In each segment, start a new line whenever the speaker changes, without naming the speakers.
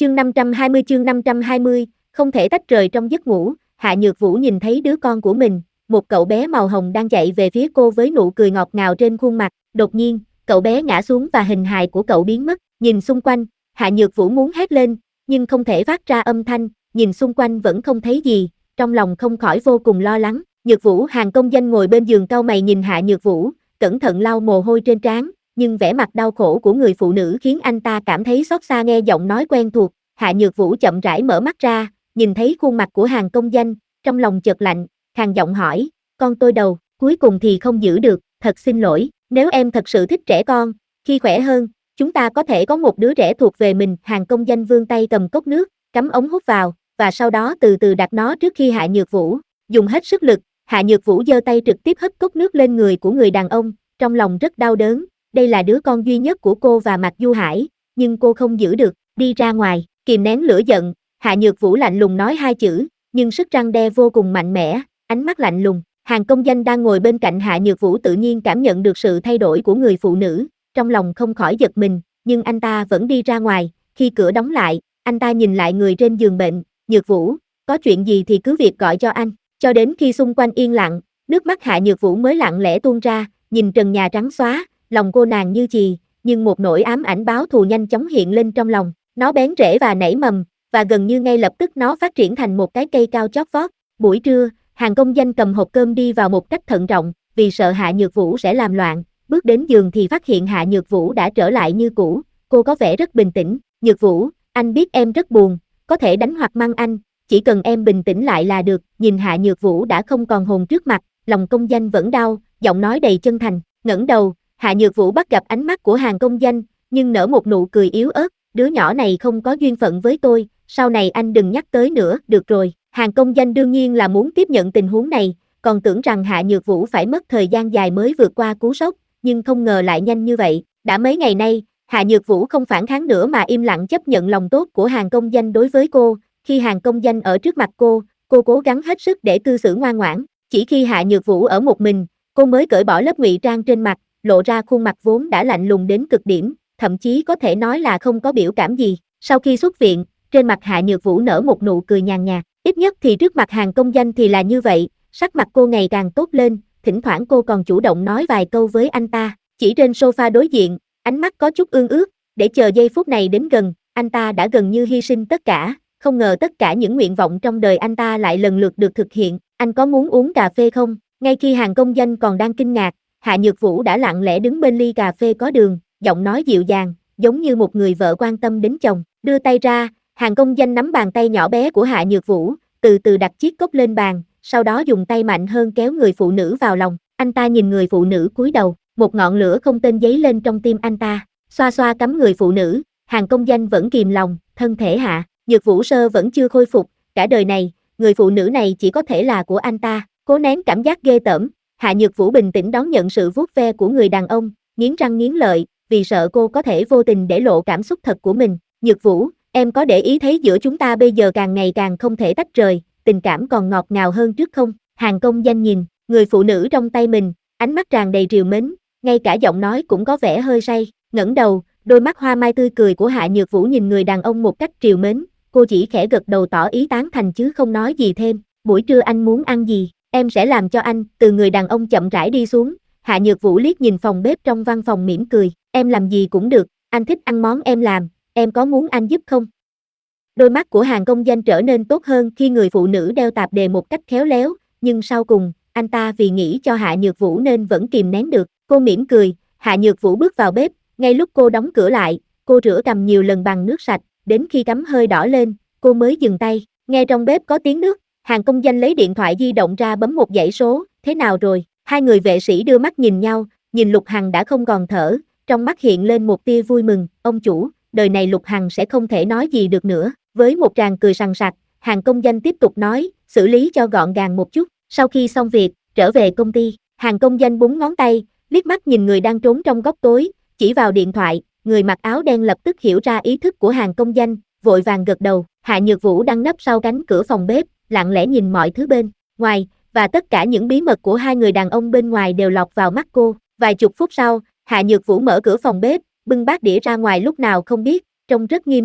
Chương 520, không thể tách rời trong giấc ngủ. Hạ Nhược Vũ nhìn thấy đứa con của mình, một cậu bé màu hồng đang chạy về phía cô với nụ cười ngọt ngào trên khuôn mặt. Đột nhiên, cậu bé ngã xuống và hình hài của cậu biến mất. Nhìn xung quanh, Hạ Nhược Vũ muốn hét lên, nhưng không thể phát ra âm thanh. Nhìn xung quanh vẫn không thấy gì, trong lòng không khỏi vô cùng lo lắng. Nhược Vũ, Hàn Công Danh ngồi bên giường cau mày nhìn Hạ Nhược Vũ, cẩn thận lau mồ hôi trên trán, nhưng vẻ mặt đau khổ của người phụ nữ khiến anh ta cảm thấy xót xa. Nghe giọng nói quen thuộc, Hạ Nhược Vũ chậm rãi mở mắt ra, nhìn thấy khuôn mặt của Hàn Công Danh, trong lòng chợt lạnh, khàn giọng hỏi, con tôi đâu, cuối cùng thì không giữ được, thật xin lỗi, nếu em thật sự thích trẻ con, khi khỏe hơn, chúng ta có thể có một đứa trẻ thuộc về mình. Hàn Công Danh vươn tay cầm cốc nước, cắm ống hút vào, và sau đó từ từ đặt nó trước khi Hạ Nhược Vũ, dùng hết sức lực, Hạ Nhược Vũ giơ tay trực tiếp hất cốc nước lên người của người đàn ông, trong lòng rất đau đớn, đây là đứa con duy nhất của cô và Mạc Du Hải, nhưng cô không giữ được, đi ra ngoài, kìm nén lửa giận, Hạ Nhược Vũ lạnh lùng nói hai chữ, nhưng sức răn đe vô cùng mạnh mẽ, ánh mắt lạnh lùng. Hàn Công Danh đang ngồi bên cạnh Hạ Nhược Vũ tự nhiên cảm nhận được sự thay đổi của người phụ nữ, trong lòng không khỏi giật mình, nhưng anh ta vẫn đi ra ngoài. Khi cửa đóng lại, anh ta nhìn lại người trên giường bệnh, Nhược Vũ, có chuyện gì thì cứ việc gọi cho anh. Cho đến khi xung quanh yên lặng, nước mắt Hạ Nhược Vũ mới lặng lẽ tuôn ra, nhìn trần nhà trắng xóa, lòng cô nàng như chì, nhưng một nỗi ám ảnh báo thù nhanh chóng hiện lên trong lòng, nó bén rễ và nảy mầm, và gần như ngay lập tức nó phát triển thành một cái cây cao chót vót. Buổi trưa, Hàn Công Danh cầm hộp cơm đi vào một cách thận trọng, vì sợ Hạ Nhược Vũ sẽ làm loạn, bước đến giường thì phát hiện Hạ Nhược Vũ đã trở lại như cũ, cô có vẻ rất bình tĩnh. Nhược Vũ, anh biết em rất buồn, có thể đánh hoặc mang anh, chỉ cần em bình tĩnh lại là được. Nhìn Hạ Nhược Vũ đã không còn hồn trước mặt, lòng Công Danh vẫn đau, giọng nói đầy chân thành, ngẩng đầu, Hạ Nhược Vũ bắt gặp ánh mắt của Hàn Công Danh, nhưng nở một nụ cười yếu ớt, đứa nhỏ này không có duyên phận với tôi, sau này anh đừng nhắc tới nữa, được rồi. Hàn Công Danh đương nhiên là muốn tiếp nhận tình huống này, còn tưởng rằng Hạ Nhược Vũ phải mất thời gian dài mới vượt qua cú sốc, nhưng không ngờ lại nhanh như vậy. Đã mấy ngày nay, Hạ Nhược Vũ không phản kháng nữa mà im lặng chấp nhận lòng tốt của Hàn Công Danh đối với cô. Khi Hàn Công Danh ở trước mặt cô cố gắng hết sức để cư xử ngoan ngoãn. Chỉ khi Hạ Nhược Vũ ở một mình, cô mới cởi bỏ lớp ngụy trang trên mặt, lộ ra khuôn mặt vốn đã lạnh lùng đến cực điểm, thậm chí có thể nói là không có biểu cảm gì. Sau khi xuất viện, trên mặt Hạ Nhược Vũ nở một nụ cười nhàn nhạt, ít nhất thì trước mặt Hàn Công Danh thì là như vậy. Sắc mặt cô ngày càng tốt lên, thỉnh thoảng cô còn chủ động nói vài câu với anh ta. Chỉ trên sofa đối diện, ánh mắt có chút ương ước, để chờ giây phút này đến gần, anh ta đã gần như hy sinh tất cả, không ngờ tất cả những nguyện vọng trong đời anh ta lại lần lượt được thực hiện. Anh có muốn uống cà phê không? Ngay khi Hàn Công Danh còn đang kinh ngạc, Hạ Nhược Vũ đã lặng lẽ đứng bên ly cà phê có đường, giọng nói dịu dàng, giống như một người vợ quan tâm đến chồng. Đưa tay ra, Hàn Công Danh nắm bàn tay nhỏ bé của Hạ Nhược Vũ, từ từ đặt chiếc cốc lên bàn, sau đó dùng tay mạnh hơn kéo người phụ nữ vào lòng. Anh ta nhìn người phụ nữ cúi đầu, một ngọn lửa không tên dấy lên trong tim anh ta. Xoa xoa cắm người phụ nữ, Hàn Công Danh vẫn kìm lòng, thân thể Hạ Nhược Vũ sơ vẫn chưa khôi phục, cả đời này, người phụ nữ này chỉ có thể là của anh ta. Cố nén cảm giác ghê tởm, Hạ Nhược Vũ bình tĩnh đón nhận sự vuốt ve của người đàn ông, nghiến răng nghiến lợi, vì sợ cô có thể vô tình để lộ cảm xúc thật của mình. Nhược Vũ, em có để ý thấy giữa chúng ta bây giờ càng ngày càng không thể tách rời, tình cảm còn ngọt ngào hơn trước không? Hàn Công Danh nhìn người phụ nữ trong tay mình, ánh mắt tràn đầy trìu mến, ngay cả giọng nói cũng có vẻ hơi say. Ngẩng đầu, đôi mắt hoa mai tươi cười của Hạ Nhược Vũ nhìn người đàn ông một cách trìu mến, cô chỉ khẽ gật đầu tỏ ý tán thành chứ không nói gì thêm. Buổi trưa anh muốn ăn gì, em sẽ làm cho anh. Từ người đàn ông chậm rãi đi xuống, Hạ Nhược Vũ liếc nhìn phòng bếp trong văn phòng mỉm cười, em làm gì cũng được, anh thích ăn món em làm, em có muốn anh giúp không? Đôi mắt của Hàn Công Danh trở nên tốt hơn khi người phụ nữ đeo tạp dề một cách khéo léo, nhưng sau cùng, anh ta vì nghĩ cho Hạ Nhược Vũ nên vẫn kìm nén được. Cô mỉm cười, Hạ Nhược Vũ bước vào bếp, ngay lúc cô đóng cửa lại, cô rửa cằm nhiều lần bằng nước sạch, đến khi cắm hơi đỏ lên, cô mới dừng tay. Nghe trong bếp có tiếng nước, Hàn Công Danh lấy điện thoại di động ra bấm một dãy số, thế nào rồi? Hai người vệ sĩ đưa mắt nhìn nhau, nhìn Lục Hằng đã không còn thở, trong mắt hiện lên một tia vui mừng, ông chủ, đời này Lục Hằng sẽ không thể nói gì được nữa. Với một tràng cười sằng sặc, Hàn Công Danh tiếp tục nói, xử lý cho gọn gàng một chút. Sau khi xong việc, trở về công ty, Hàn Công Danh búng ngón tay, liếc mắt nhìn người đang trốn trong góc tối, chỉ vào điện thoại, người mặc áo đen lập tức hiểu ra ý thức của Hàn Công Danh, vội vàng gật đầu. Hạ Nhược Vũ đang nấp sau cánh cửa phòng bếp, lặng lẽ nhìn mọi thứ bên ngoài, và tất cả những bí mật của hai người đàn ông bên ngoài đều lọt vào mắt cô. Vài chục phút sau, Hạ Nhược Vũ mở cửa phòng bếp, bưng bát đĩa ra ngoài lúc nào không biết, trông rất nghiêm túc.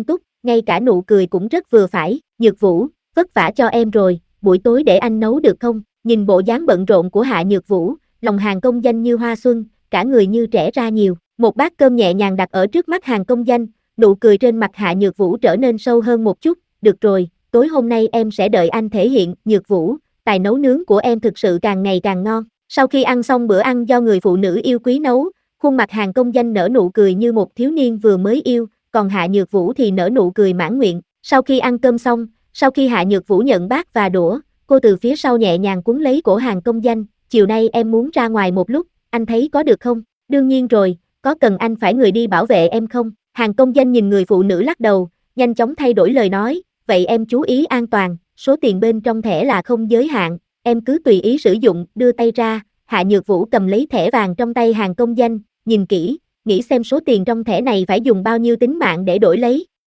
ngay cả nụ cười cũng rất vừa phải, Nhược Vũ, vất vả cho em rồi, buổi tối để anh nấu được không? Nhìn bộ dáng bận rộn của Hạ Nhược Vũ, lòng Hàn Công Danh như hoa xuân, cả người như trẻ ra nhiều. Một bát cơm nhẹ nhàng đặt ở trước mắt Hàn Công Danh, nụ cười trên mặt Hạ Nhược Vũ trở nên sâu hơn một chút, được rồi, tối hôm nay em sẽ đợi anh thể hiện, Nhược Vũ, tài nấu nướng của em thực sự càng ngày càng ngon. Sau khi ăn xong bữa ăn do người phụ nữ yêu quý nấu, khuôn mặt Hàn Công Danh nở nụ cười như một thiếu niên vừa mới yêu, còn Hạ Nhược Vũ thì nở nụ cười mãn nguyện. Sau khi ăn cơm xong, sau khi Hạ Nhược Vũ nhận bát và đũa, cô từ phía sau nhẹ nhàng quấn lấy cổ Hàn Công Danh, chiều nay em muốn ra ngoài một lúc, anh thấy có được không? Đương nhiên rồi, có cần anh phải người đi bảo vệ em không? Hàn Công Danh nhìn người phụ nữ lắc đầu, nhanh chóng thay đổi lời nói, vậy em chú ý an toàn, số tiền bên trong thẻ là không giới hạn, em cứ tùy ý sử dụng, đưa tay ra. Hạ Nhược Vũ cầm lấy thẻ vàng trong tay Hàn Công Danh, nhìn kỹ, nghĩ xem số tiền trong thẻ này phải dùng bao nhiêu tính mạng để đổi lấy.